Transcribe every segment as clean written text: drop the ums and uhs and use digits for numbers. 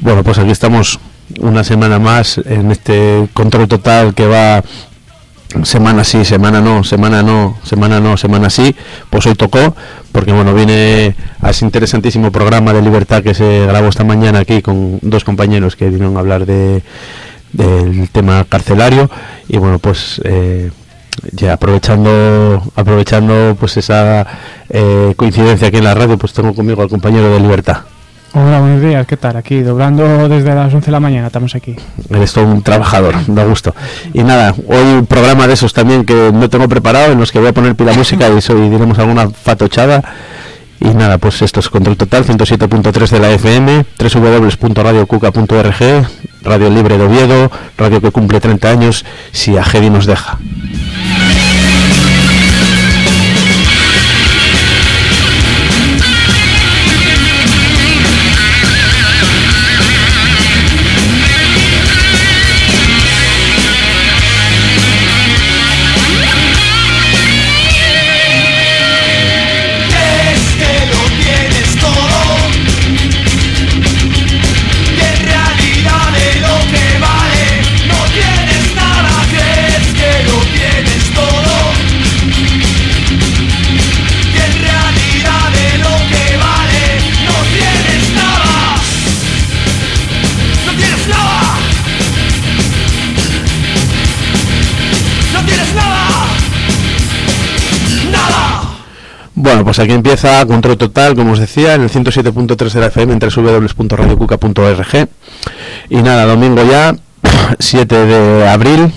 Bueno, pues aquí estamos una semana más en este control total que va semana sí, semana no, semana no, semana no, semana sí. Pues hoy tocó, porque bueno, viene a ese interesantísimo programa de Libertad que se grabó esta mañana aquí con dos compañeros que vinieron a hablar del tema carcelario. Y bueno, pues ya aprovechando pues esa coincidencia aquí en la radio, pues tengo conmigo al compañero de Libertad. Hola, buenos días, ¿qué tal? Aquí, doblando desde las 11 de la mañana, estamos aquí. Eres todo un trabajador, da gusto. Y nada, hoy un programa de esos también que no tengo preparado, en los que voy a poner pila música y diremos alguna fatochada. Y nada, pues esto es Control Total, 107.3 de la FM, www.radiocuca.org, Radio Libre de Oviedo, radio que cumple 30 años, si a Gedi nos deja. Bueno, pues aquí empieza Control Total, como os decía, en el 107.3 de la FM, en www.radiocuca.org. Y nada, domingo ya, 7 de abril.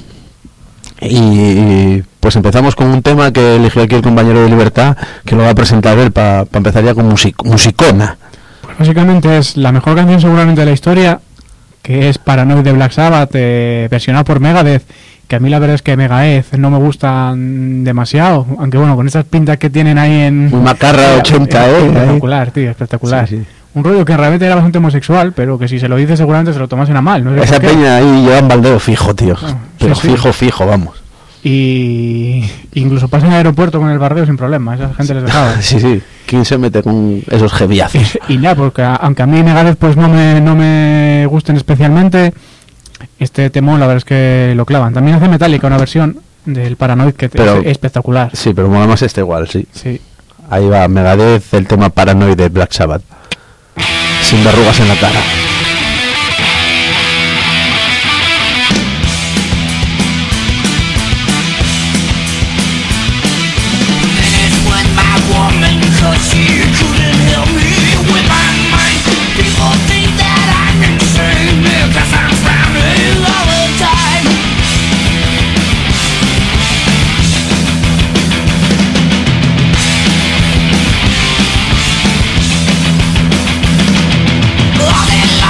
Y pues empezamos con un tema que eligió aquí el compañero de Libertad, que lo va a presentar él para empezar ya con musicona. Pues básicamente es la mejor canción seguramente de la historia, que es Paranoid de Black Sabbath, versionada por Megadeth. Que a mí la verdad es que Megadeth no me gustan demasiado, aunque bueno, con esas pintas que tienen ahí en... Un Macarra 80, Espectacular, tío, espectacular. Sí, sí. Un rollo que realmente era bastante homosexual, pero que si se lo dice seguramente se lo tomasen a mal. No sé. Esa peña ahí lleva un baldeo fijo, tío. Pero sí, fijo, vamos. Y incluso pasan al aeropuerto con el bardeo sin problema, esa gente les dejaba. Sí. ¿Quién se mete con esos jeviazos? Y nada, porque aunque a mí Megadeth pues no me gusten especialmente... Este temón la verdad es que lo clavan. También hace Metallica una versión del Paranoid que es espectacular. Sí, pero mola más este igual, sí. Ahí va Megadeth, el tema Paranoid de Black Sabbath. Sin verrugas en la cara. All that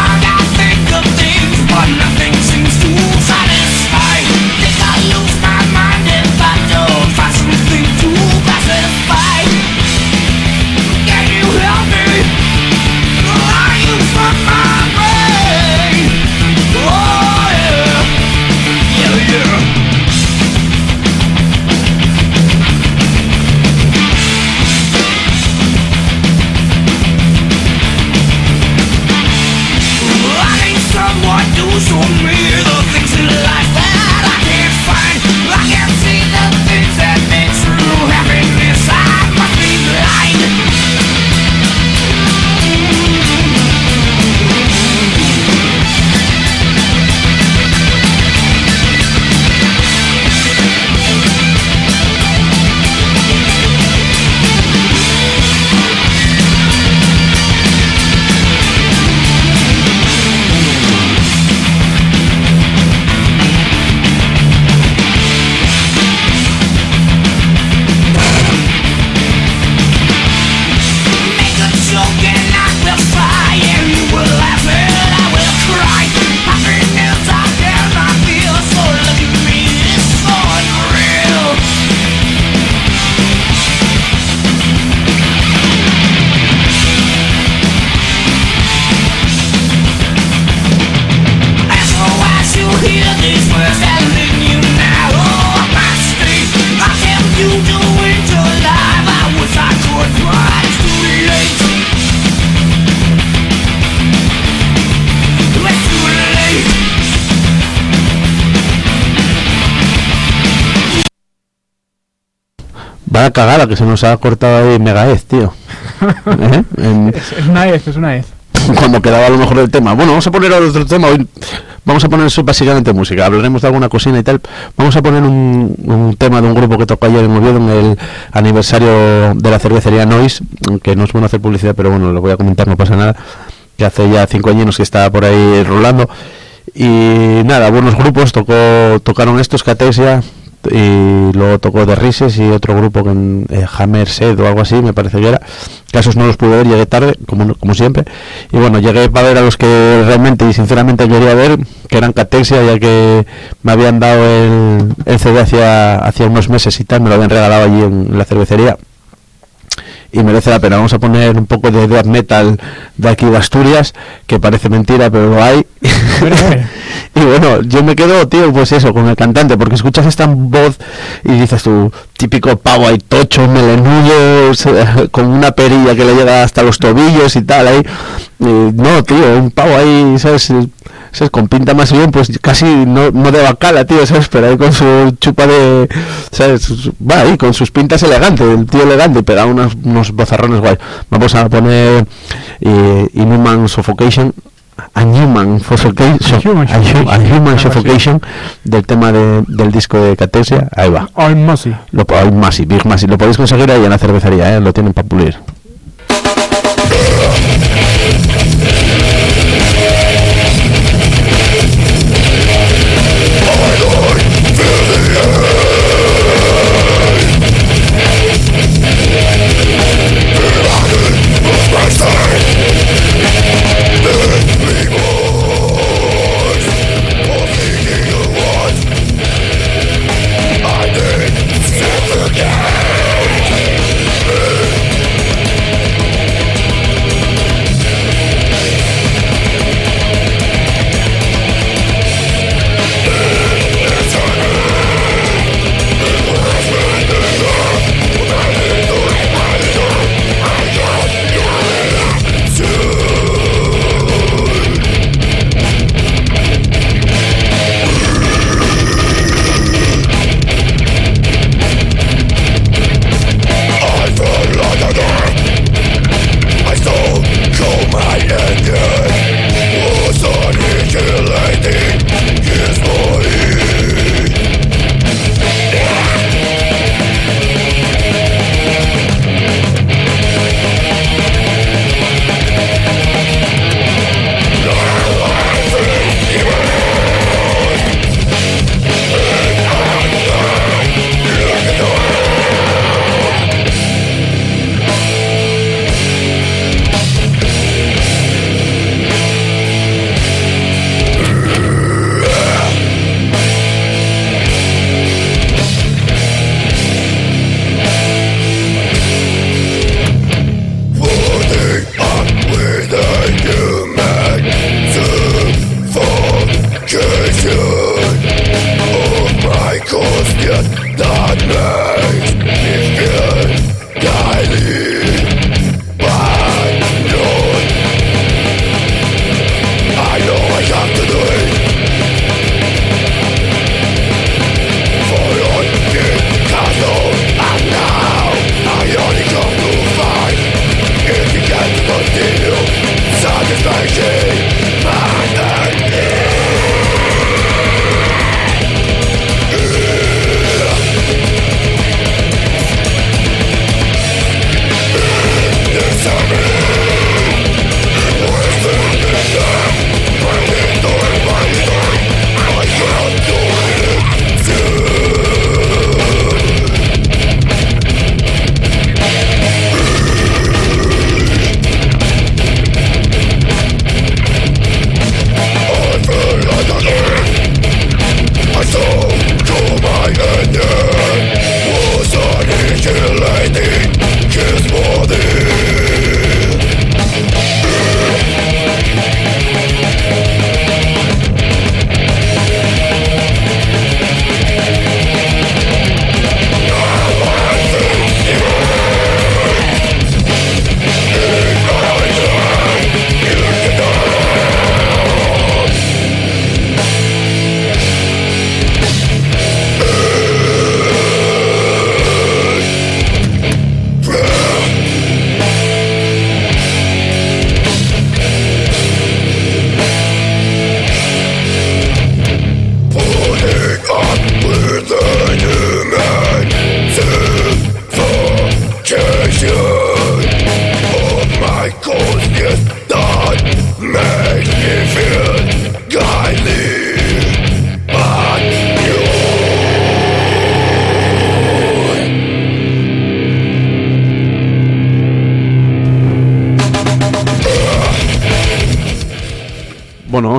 Vaya cagada que se nos ha cortado ahí Megadeth, tío. Es una ez. Cuando quedaba a lo mejor el tema. Bueno, vamos a poner otro tema. Hoy vamos a poner básicamente música. Hablaremos de alguna cocina y tal. Vamos a poner un tema de un grupo que tocó ayer en Oviedo en el aniversario de la cervecería Noise, que no es bueno hacer publicidad, pero bueno, lo voy a comentar, no pasa nada. Que hace ya 5 años que está por ahí rolando. Y nada, buenos grupos. Tocaron estos, Catesia, y luego tocó The Rises y otro grupo que Hammer Set o algo así, me parece que era. Casos no los pude ver, llegué tarde, como siempre. Y bueno, llegué para ver a los que realmente y sinceramente quería ver, que eran Catesia, ya que me habían dado el CD hacía unos meses y tal, me lo habían regalado allí en la cervecería. Y merece la pena. Vamos a poner un poco de death metal de aquí de Asturias, que parece mentira, pero lo hay. Y bueno, yo me quedo, tío, pues eso, con el cantante, porque escuchas esta voz y dices tú, típico pavo ahí tocho, melenudo, con una perilla que le llega hasta los tobillos y tal, ahí. No, tío, un pavo ahí, ¿sabes? Con pinta más bien, pues casi no de bacala, tío, ¿sabes? Pero ahí con su chupa de, ¿sabes? Va ahí con sus pintas elegantes, el tío elegante, y pega unos bozarrones guay. Vamos a poner Inhuman Suffocation, a Human Suffocation del tema del disco de Catesia. Ahí va. All Massive. Big Massive. Lo podéis conseguir ahí en la cervecería, lo tienen para pulir.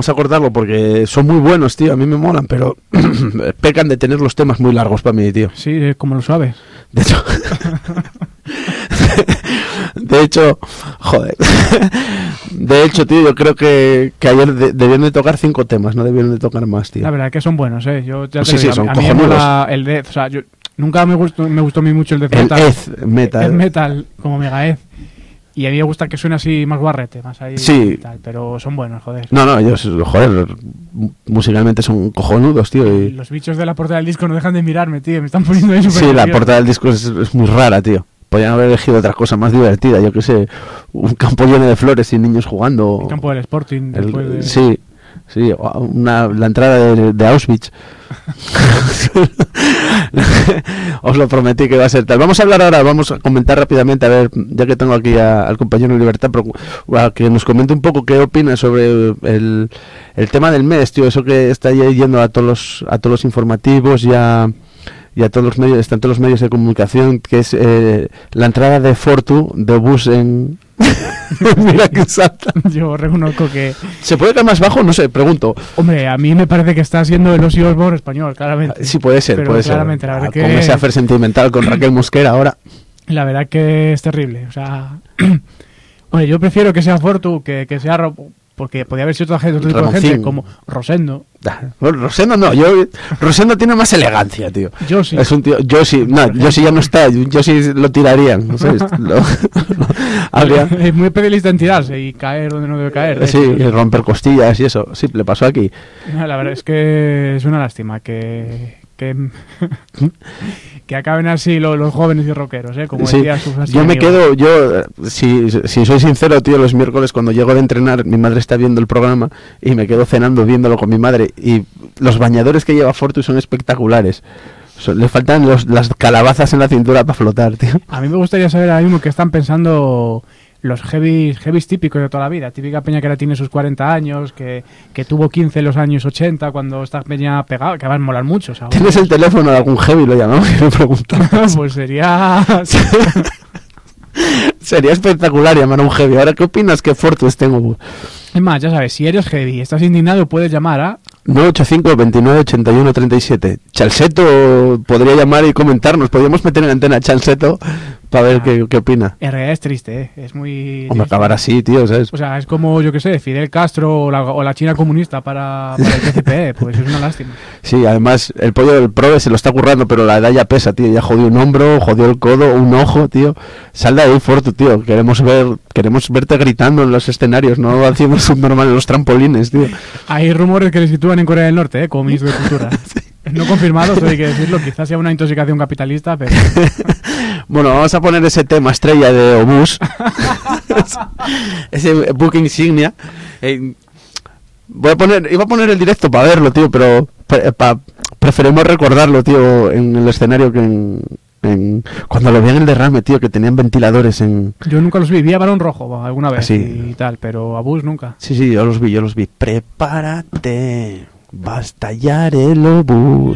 vamos a cortarlo porque son muy buenos, tío, a mí me molan, pero pecan de tener los temas muy largos para mí, tío. Sí, como lo sabes. De hecho, de hecho, joder. De hecho, tío, yo creo que ayer debieron de tocar 5 temas, no debieron de tocar más, tío. La verdad es que son buenos, Yo ya Sí, te digo, son a mí me cojonudos. mola el death, o sea, nunca me gustó a mí mucho el death El metal. Eth metal. El metal, como Megadeth. Y a mí me gusta que suene así más guarrete, más ahí Sí. y tal, pero son buenos, joder. No, ellos, joder, musicalmente son cojonudos, tío. Y Y... los bichos de la portada del disco no dejan de mirarme, tío. Me están poniendo ahí súper Sí, la nervioso. portada del disco es muy rara, tío. Podrían haber elegido otra cosa más divertida, yo qué sé, un campo lleno de flores y niños jugando. El campo del Sporting. después de... Sí, la entrada de Auschwitz. Os lo prometí que iba a ser tal. Vamos a hablar ahora, vamos a comentar rápidamente, a ver, ya que tengo aquí al compañero Libertad, a que nos comente un poco qué opina sobre el tema del mes, tío, eso que está yendo a todos los informativos y a todos los medios, están todos los medios de comunicación, que es la entrada de Fortu, de bus en... Mira que salta. Yo reconozco que... ¿Se puede caer más bajo? No sé, pregunto. Hombre, a mí me parece que está siendo el Ozzy Osbourne español, claramente. Sí, puede ser, Pero puede claramente, ser. la verdad Con que... ese afer sentimental con Raquel Mosquera ahora. La verdad que es terrible, o sea... Hombre, yo prefiero que sea Fortu que sea... Porque podría haber sido otro tipo de Ramoncín. gente, como Rosendo. Bueno, Rosendo no, Rosendo tiene más elegancia, tío. Yo sí. Es un tío, yo sí ya no está, yo sí lo tirarían, ¿no sabes? Habría... Es muy especialista en tirarse y caer donde no debe caer. Sí, y romper costillas y eso, sí, le pasó aquí. No, la verdad es que es una lástima que acaben así los jóvenes y rockeros, como Sí, decía sus yo me amigos. quedo, si soy sincero, tío, los miércoles cuando llego de entrenar, mi madre está viendo el programa y me quedo cenando viéndolo con mi madre, y los bañadores que lleva Fortu son espectaculares. Le faltan las calabazas en la cintura para flotar, tío. A mí me gustaría saber ahora mismo qué están pensando los heavies típicos de toda la vida. Típica peña que ahora tiene sus 40 años, que tuvo 15 en los años 80, cuando esta peña pegaba, que van a molar mucho. ¿Sabes? ¿Tienes el teléfono de algún heavy? Lo llamamos y le preguntamos. Pues sería... Sería espectacular llamar a un heavy. Ahora, ¿qué opinas que Fortu esté en Obús? Es más, ya sabes, si eres heavy y estás indignado, puedes llamar a... 985 29 81 37. Chalseto podría llamar y comentarnos. Podríamos meter en la antena a Chalseto para ver qué opina. En realidad es triste, es muy... Hombre, acabar así, tío, ¿sabes? O sea, es como, yo qué sé, Fidel Castro o la China comunista para el PCP, pues es una lástima. Sí, además el pollo del Probe se lo está currando, pero la edad ya pesa, tío. Ya jodió un hombro, jodió el codo, un ojo, tío. Sal de ahí, Fortu, tío. Queremos verte gritando en los escenarios, no haciendo subnormal en los trampolines, tío. Hay rumores que le sitúan en Corea del Norte, como ministro de Cultura. Sí. No confirmado, esto hay que decirlo. Quizás sea una intoxicación capitalista, pero... Bueno, vamos a poner ese tema estrella de Obús. Ese book insignia. Iba a poner el directo para verlo, tío, pero preferimos recordarlo, tío, en el escenario que cuando lo vi en el derrame, tío, que tenían ventiladores en... Yo nunca los vi a Barón Rojo alguna vez sí. Y tal, pero a Bus nunca. Sí, yo los vi. Prepárate, va a estallar el obús.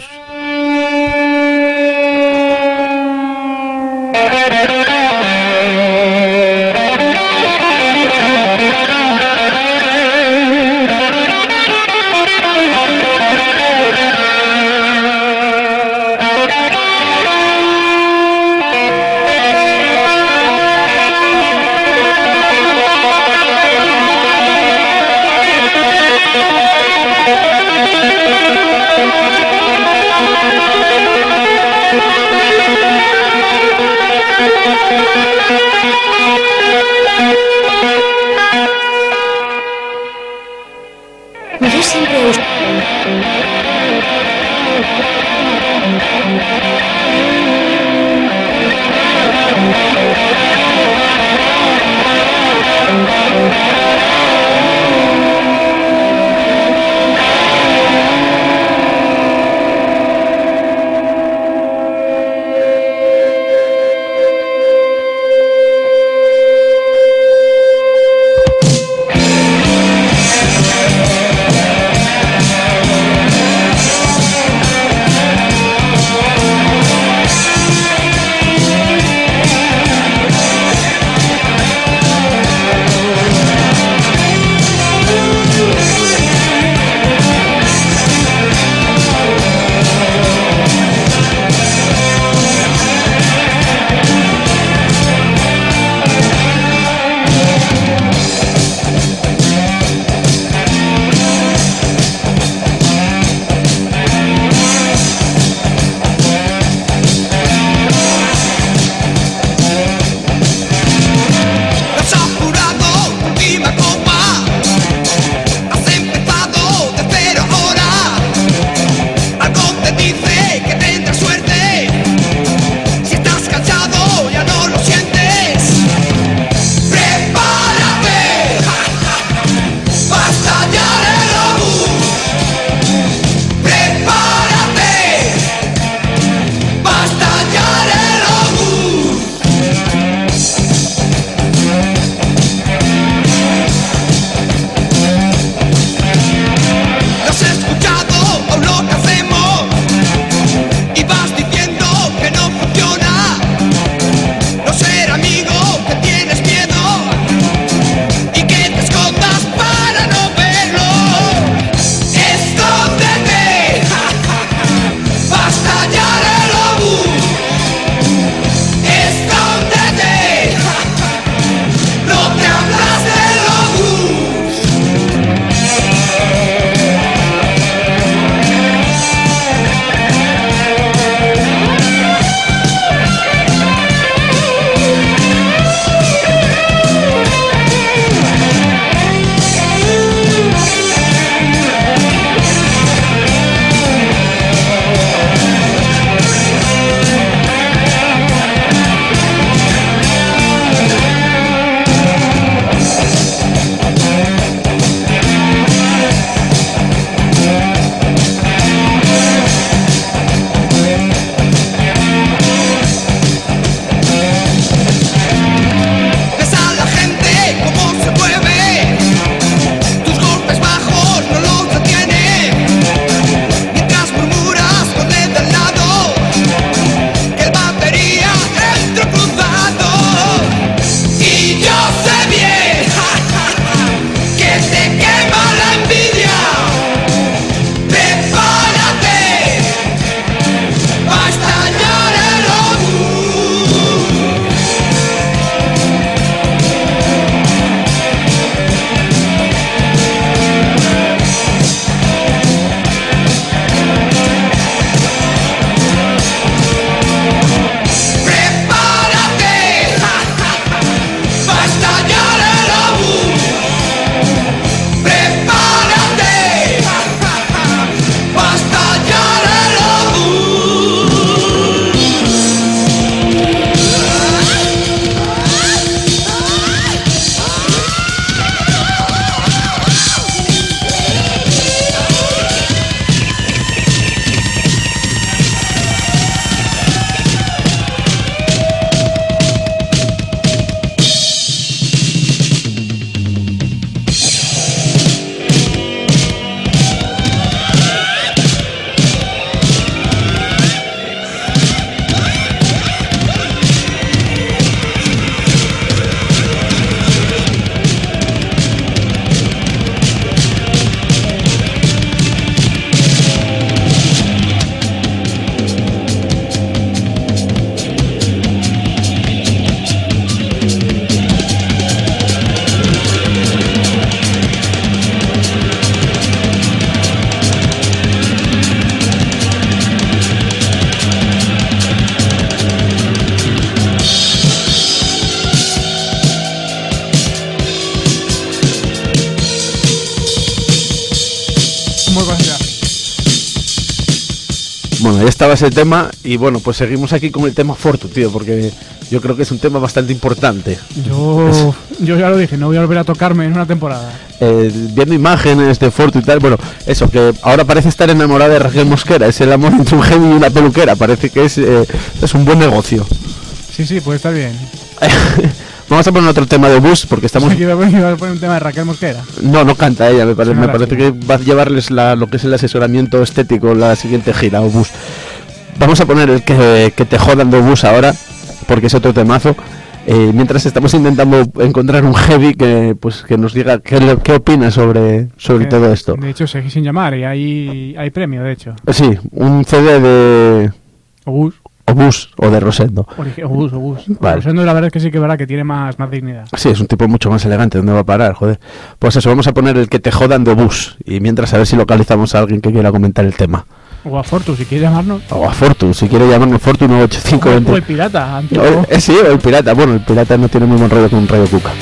ya estaba ese tema y bueno, pues seguimos aquí con el tema Fortu, tío, porque yo creo que es un tema bastante importante. Yo ya lo dije, no voy a volver a tocarme en una temporada. Viendo imágenes de Fortu y tal, bueno, eso, que ahora parece estar enamorada de Raquel Mosquera, es el amor entre un genio y una peluquera, parece que es un buen negocio. Sí, puede estar bien. Vamos a poner otro tema de Bus, porque estamos... Iba a poner un tema de Raquel Mosquera. No canta ella, me parece lástima. que va a llevarles lo que es el asesoramiento estético en la siguiente gira, o Bus. Vamos a poner el que te jodan de Bus ahora, porque es otro temazo. Mientras estamos intentando encontrar un heavy que nos diga qué opina sobre todo esto. De hecho, seguí sin llamar y hay premio, de hecho. Sí, un CD de... Obús. O de Rosendo. Obús. Vale. Rosendo, la verdad es que sí que verá que tiene más dignidad. Sí, es un tipo mucho más elegante. ¿Dónde va a parar? Joder. Pues eso, vamos a poner el que te jodan de Obús. Y mientras a ver si localizamos a alguien que quiera comentar el tema. O a Fortu, si quieres llamarnos. O a Fortu, si quiere llamarnos Fortu 985. O el pirata. Sí, o el pirata. Bueno, el pirata no tiene muy buen rollo con un Radio Cuca.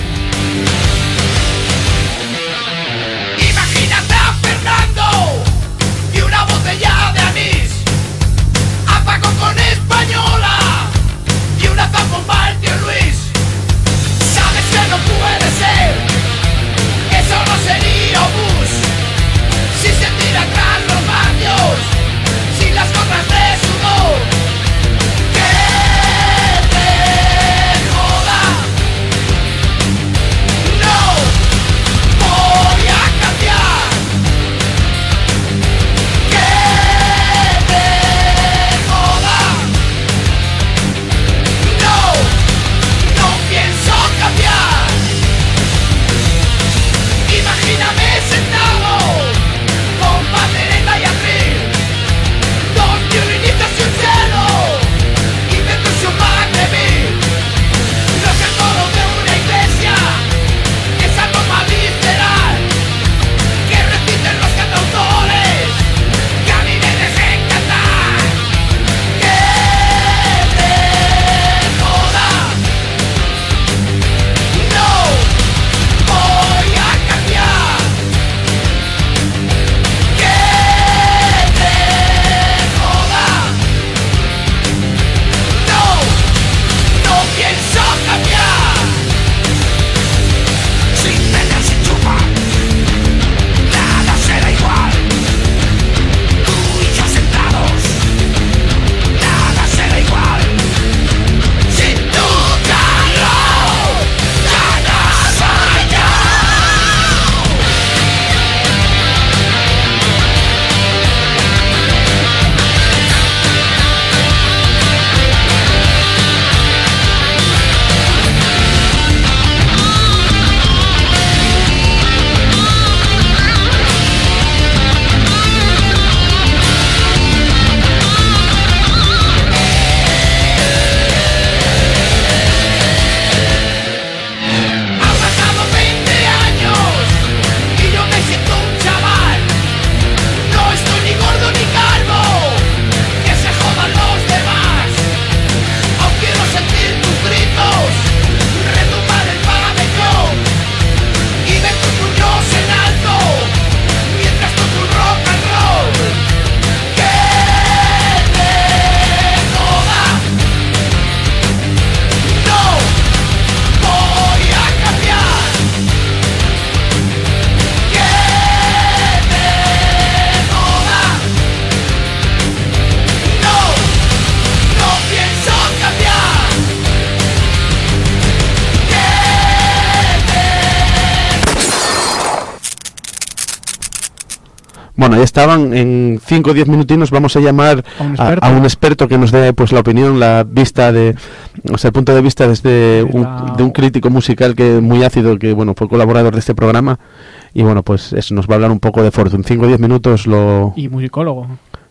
Bueno, ya estaban. En 5 o 10 minutinos vamos a llamar a un experto que nos dé pues la opinión, la vista de, o sea, el punto de vista desde de un crítico musical que muy ácido, que bueno, fue colaborador de este programa, y bueno, pues eso, nos va a hablar un poco de Fortu. En 5 o 10 minutos y musicólogo.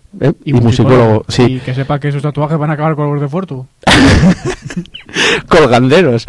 Y musicólogo, sí. Y que sepa que esos tatuajes van a acabar con los de Fortu. Colganderos.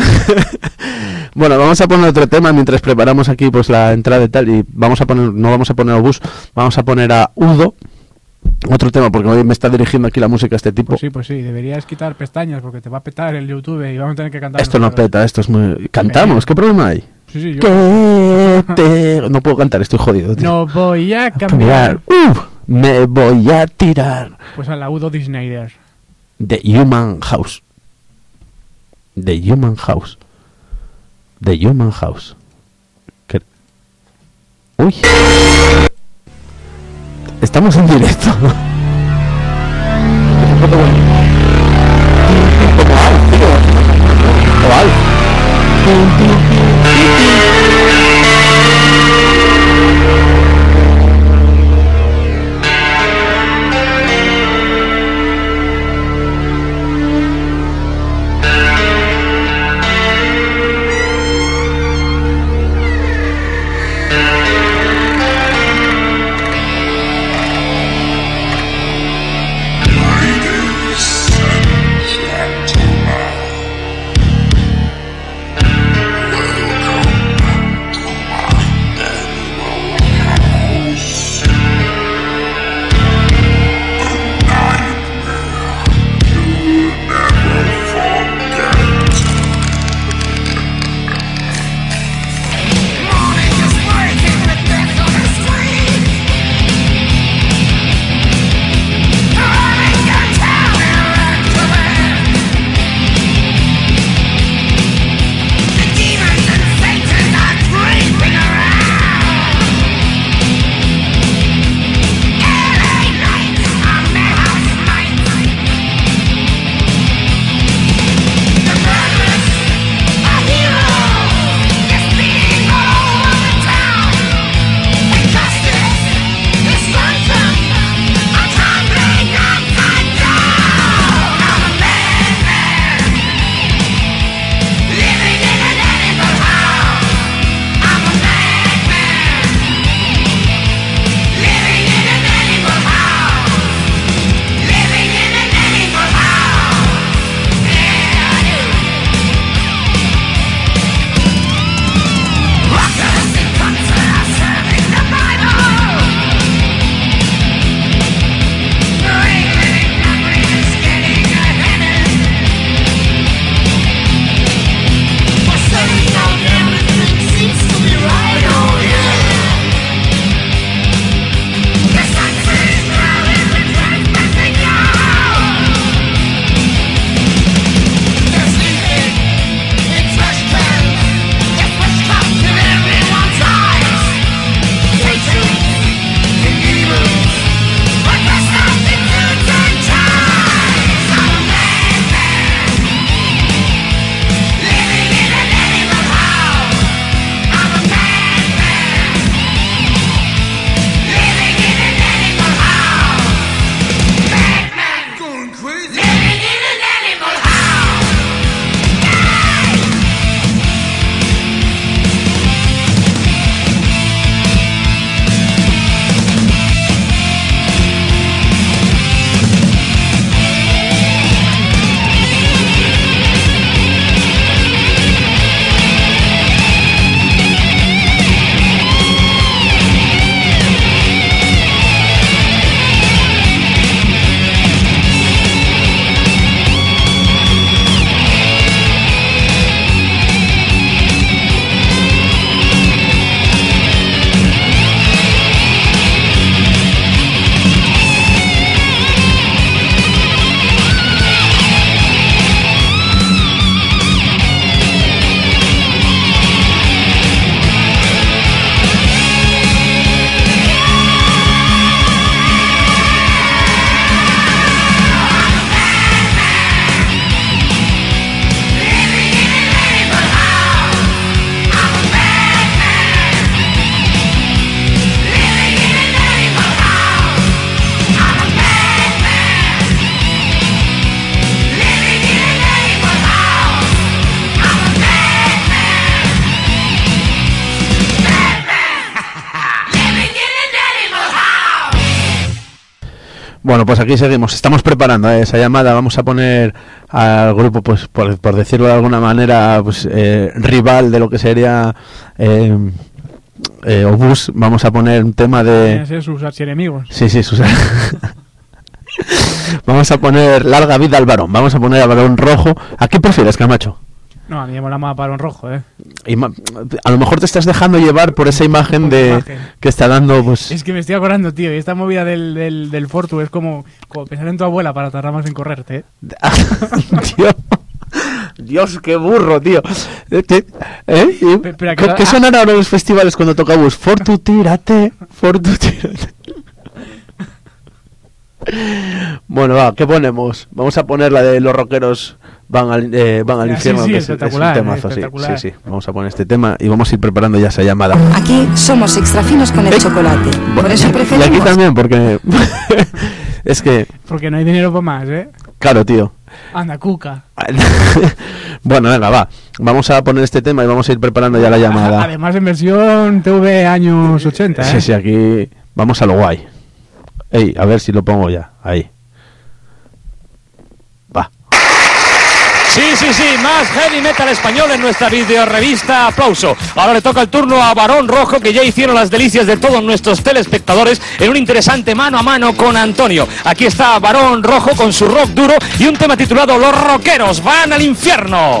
Bueno, vamos a poner otro tema mientras preparamos aquí pues la entrada y tal, y vamos a poner, no vamos a poner a Obús, vamos a poner a Udo, otro tema, porque hoy me está dirigiendo aquí la música este tipo. Pues sí, deberías quitar pestañas porque te va a petar el YouTube y vamos a tener que cantar. Esto no peta, esto es muy... ¿Cantamos? ¿Qué problema hay? Sí, yo... No puedo cantar, estoy jodido, tío. No voy a cambiar. me voy a tirar. Pues al laudo de Snyder. The Human House. The Human House. The Human House. ¿Qué? Uy. Estamos en directo. Como Alf, tío. O Alf. Bueno, pues aquí seguimos. Estamos preparando esa llamada. Vamos a poner al grupo, pues por decirlo de alguna manera, pues rival de lo que sería Obús. Vamos a poner un tema de... sus archienemigos. Sí, sus... Vamos a poner Larga Vida al Varón. Vamos a poner al Varón Rojo. ¿A qué prefieres, Camacho? No, a mí me mola más Barón Rojo, A lo mejor te estás dejando llevar por esa imagen que está dando, pues... Es que me estoy acordando, tío, y esta movida del Fortu es como pensar en tu abuela para tardar más en correrte, Dios, qué burro, tío. ¿Qué suenan ahora en los festivales cuando tocamos? Fortu, tírate. Bueno, va, ¿qué ponemos? Vamos a poner la de los rockeros van al infierno, sí, que es un temazo, espectacular. sí. Vamos a poner este tema y vamos a ir preparando ya esa llamada. Aquí somos extra finos con el chocolate. Por eso preferimos... Y aquí también, porque... es que... Porque no hay dinero para más, Claro, tío. Anda, cuca. Bueno, venga, va. Vamos a poner este tema y vamos a ir preparando ya la llamada. Además en versión TV años 80, Sí, aquí vamos a lo guay. Ey, a ver si lo pongo ya. Ahí. Va. Sí, más heavy metal español en nuestra videorevista. Aplauso. Ahora le toca el turno a Barón Rojo, que ya hicieron las delicias de todos nuestros telespectadores en un interesante mano a mano con Antonio. Aquí está Barón Rojo con su rock duro y un tema titulado Los rockeros van al infierno.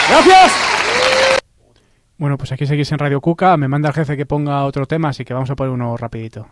Gracias. Bueno, pues aquí seguís en Radio Cuca. Me manda el jefe que ponga otro tema, así que vamos a poner uno rapidito.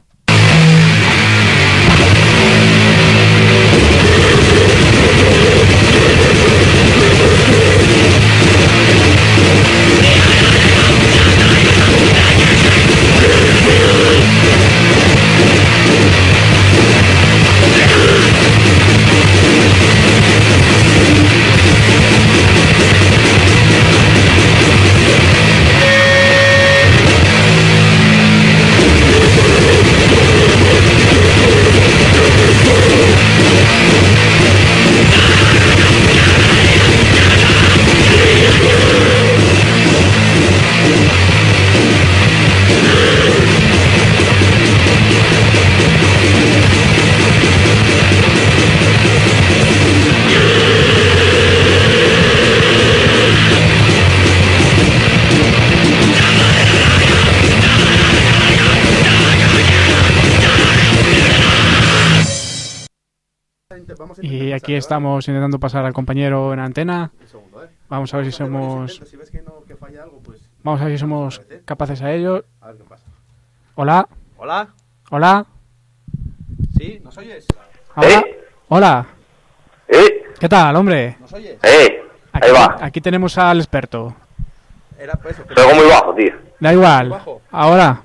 Y aquí estamos intentando pasar al compañero en antena. Vamos a ver si somos... Vamos a ver si somos capaces a ello. Hola. Hola. Hola. ¿Sí? ¿Nos oyes? Hola. Hola. ¿Qué tal, hombre? ¿Nos oyes? Aquí, ahí va. Aquí tenemos al experto. Era pues eso. Soy muy bajo, tío. Da igual. Ahora.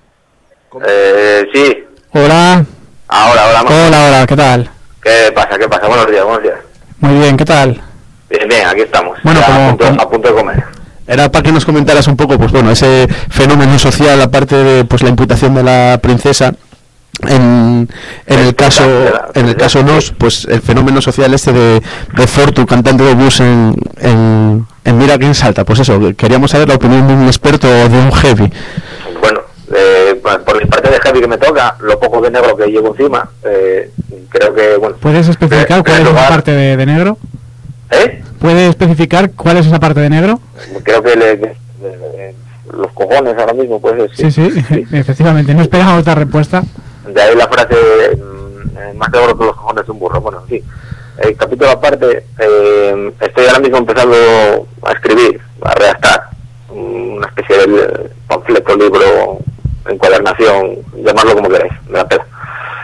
Sí. Hola. Ahora. Hola, ¿qué tal? ¿Qué pasa? Buenos días. Muy bien, ¿qué tal? Bien, aquí estamos. Bueno, ya como- a punto de comer. Era para que nos comentaras un poco, pues bueno, ese fenómeno social, aparte de pues la imputación de la princesa, en el caso Nos, pues el fenómeno social este de Fortu, cantante de blues en Mira quién salta. Pues eso, queríamos saber la opinión de un experto o de un heavy. Bueno, por mi parte de heavy que me toca, lo poco de negro que llevo encima, creo que, bueno... ¿Puedes especificar cuál es esa parte de negro? ¿Puede especificar cuál es esa parte de negro? Creo que los cojones ahora mismo, pues Sí, efectivamente. No esperaba otra respuesta. De ahí la frase, más negro que los cojones de un burro. Bueno, sí. Capítulo aparte, estoy ahora mismo empezando a escribir, a redactar una especie de panfleto, libro, encuadernación, llamarlo como queráis, me la pela.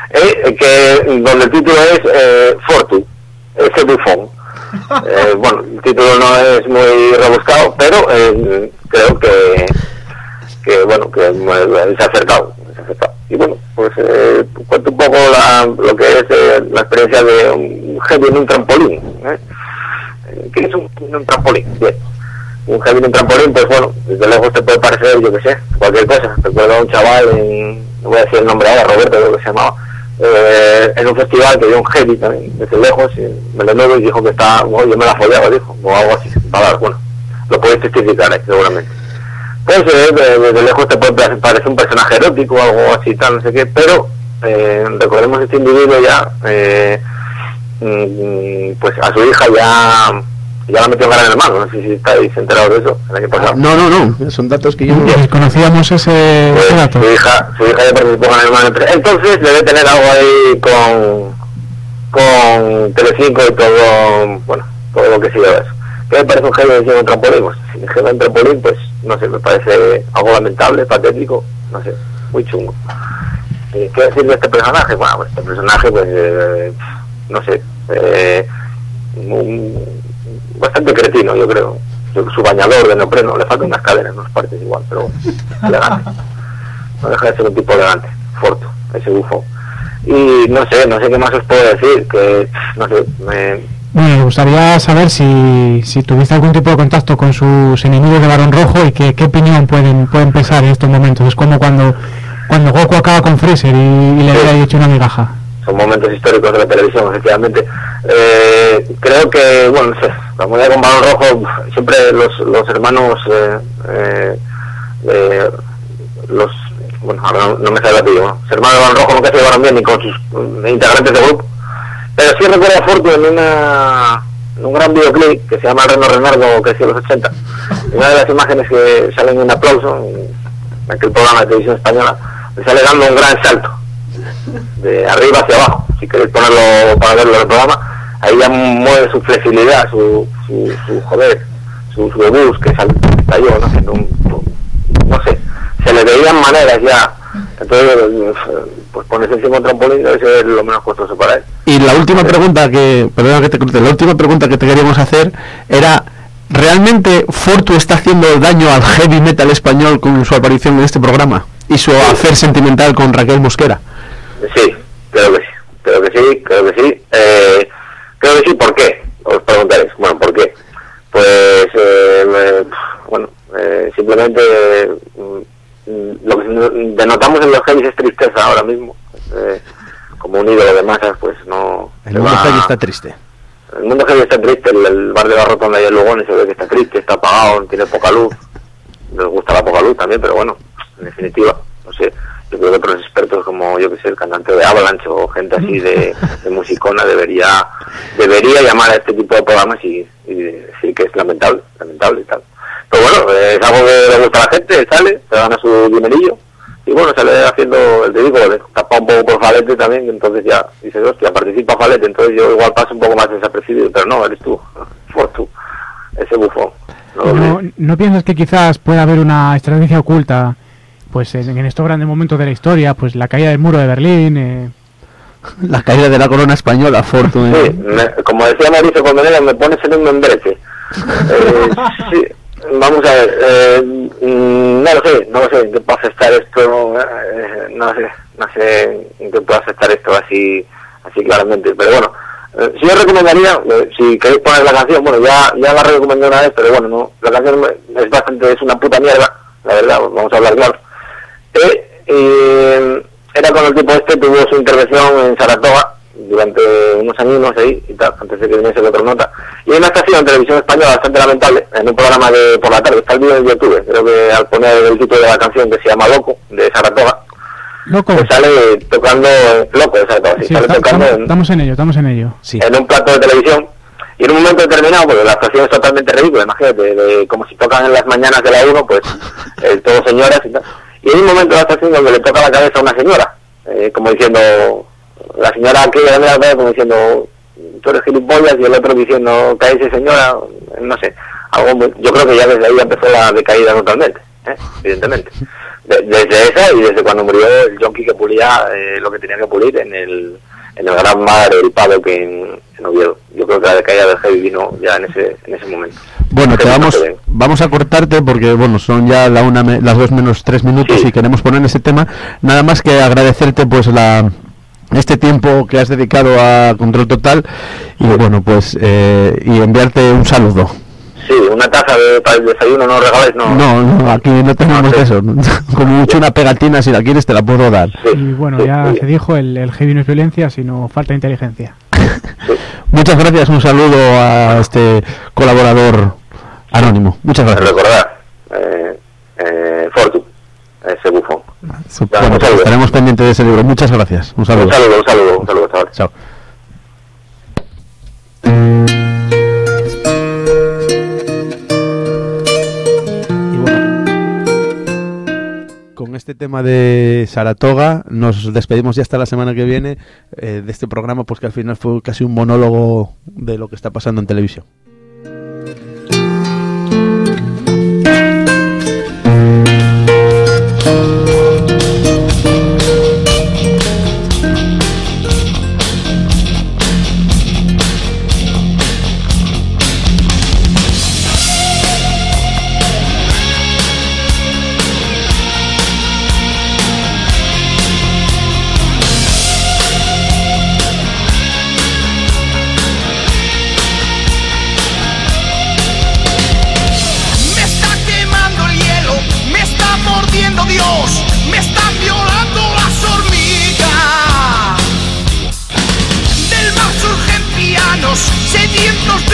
Donde el título es Fortu, ese bufón. Bueno, el título no es muy rebuscado, pero creo que se ha acertado. Y bueno, pues cuento un poco lo que es la experiencia de un heavy en un trampolín. ¿Qué es un trampolín? Bien, un heavy en un trampolín, pues bueno, desde lejos te puede parecer, yo que sé, cualquier cosa. Recuerdo a un chaval, no voy a decir el nombre ahora, Roberto creo que se llamaba, en un festival que dio un heavy también, desde lejos, y me lo nuevo y dijo que estaba, yo me la follaba, dijo, o algo así. Bueno, lo podéis testificar ahí, seguramente. Pues desde lejos te puede parecer un personaje erótico o algo así, tal, no sé qué, pero recordemos este individuo ya, pues a su hija ya la metió en Gran Hermano, no sé si estáis enterados de eso, el año pasado. No, son datos que yo no... Desconocíamos ese dato. Su hija ya participó en Gran Hermano, entonces debe tener algo ahí con Telecinco y todo, bueno, todo lo que sigue de eso. ¿Qué me parece un heavy encima de un trampolín? Pues si me heavy en trampolín, pues no sé, me parece algo lamentable, patético, no sé, muy chungo. ¿Qué decir de este personaje? Bueno, pues este personaje, pues, no sé, bastante cretino, yo creo. Su bañador de neopreno, le faltan unas cadenas, unas partes igual, pero elegante. No deja de ser un tipo elegante, Fortu, ese bufo. Y no sé qué más os puedo decir, que, no sé, Bueno, me gustaría saber si tuviste algún tipo de contacto con sus enemigos de Barón Rojo y qué opinión pueden pensar en estos momentos. Es como cuando Goku acaba con Freezer y le había hecho una migaja. Son momentos históricos de la televisión, efectivamente. Creo que, bueno, no sé, la moneda con Barón Rojo, siempre los hermanos, bueno, ahora no me sale el apellido, ¿no? Los hermanos de Barón Rojo nunca se llevaron bien ni con sus integrantes de grupo. Pero sí recuerdo a Fortu en un gran videoclip que se llama El Reno Renardo, que es de los 80. Una de las imágenes que salen en Un Aplauso, en aquel programa de televisión española, le sale dando un gran salto, de arriba hacia abajo. Si queréis ponerlo para verlo en el programa, ahí ya mueve su flexibilidad, su sus debús, que estalló, no sé, no sé, se le veían maneras ya. Entonces, pues ponerse encima un trampolín debe ser lo menos costoso para él. Y la última pregunta perdona que te corte, la última pregunta que te queríamos hacer era: ¿realmente Fortu está haciendo daño al heavy metal español con su aparición en este programa y su hacer sentimental con Raquel Mosquera? Sí, creo que sí. Creo que sí, ¿por qué? Os preguntaréis. Bueno, ¿por qué? Pues, simplemente lo que denotamos en los heavies es tristeza ahora mismo. Como un ídolo de masas, pues no... El mundo heavy está triste. El mundo heavy está triste, el bar de la Rotonda y el Lugones se ve que está triste, está apagado, tiene poca luz. Les gusta la poca luz también, pero bueno, en definitiva, no sé, yo creo que otros expertos como, yo que sé, el cantante de Avalanche o gente así de musicona debería llamar a este tipo de programas y decir que es lamentable y tal. Pero bueno, es algo que le gusta a la gente, sale, se gana su dinerillo y bueno, sale haciendo el ridículo, le tapa un poco por Falete también, entonces ya dices, hostia, participa Falete, entonces yo igual paso un poco más desapercibido, pero no, eres tú, Fortu, ese bufón. ¿No piensas que quizás pueda haber una estrategia oculta, pues en estos grandes momentos de la historia, pues la caída del muro de Berlín, la caída de la corona española, Fortu? Sí, como decía Mauricio Colmenero, me pones en un membrete. Sí, vamos a ver, no lo sé en qué puede afectar esto, no sé en qué puede afectar esto así claramente, pero bueno, sí os recomendaría, si queréis poner la canción, bueno, ya la recomendé una vez, pero bueno, no, la canción es una puta mierda, la verdad, vamos a hablar claro. Era con el tipo tuvo su intervención en Saratoga durante unos años ahí y tal, antes de que viniese el otro nota, y hay una estación en televisión española bastante lamentable, en un programa de por la tarde, está el vídeo en YouTube, creo que al poner el título de la canción, que se llama Loco, de Saratoga, Loco, pues sale tocando Loco de Saratoga, sí, sale tocando estamos en ello. Sí. En un plato de televisión, y en un momento determinado, porque la actuación es totalmente ridícula, imagínate, como si tocan en las mañanas de la 1, pues todos señoras y tal, y hay un momento de la actuación donde le toca la cabeza a una señora, como diciendo, la señora aquí le da la como diciendo, tú eres gilipollas, y el otro diciendo, cállese señora, no sé, yo creo que ya desde ahí empezó la decaída totalmente, evidentemente. Desde esa y desde cuando murió el yonki que pulía lo que tenía que pulir en el Gran Mar, el Pado, que en Oviedo. Yo creo que la decaída del heavy vino ya en ese momento. Bueno, vamos a cortarte porque bueno, son ya las 2 menos 3 minutos, sí. Y queremos poner ese tema. Nada más que agradecerte pues este tiempo que has dedicado a Control Total y bueno, pues y enviarte un saludo. Sí, una taza para el desayuno no regaláis, no. No, aquí no tenemos eso. Como mucho una pegatina, si la quieres te la puedo dar. Sí, y bueno, ya se dijo, el heavy no es violencia, sino falta de inteligencia. Sí. Muchas gracias, un saludo a este colaborador anónimo. Muchas gracias. Recordar, Fortu, ese bufón. Bueno, pues estaremos pendientes de ese libro. Muchas gracias. Un saludo. Un saludo, chaval. Chao. Con este tema de Saratoga nos despedimos ya hasta la semana que viene de este programa, pues que al final fue casi un monólogo de lo que está pasando en televisión. Sedientos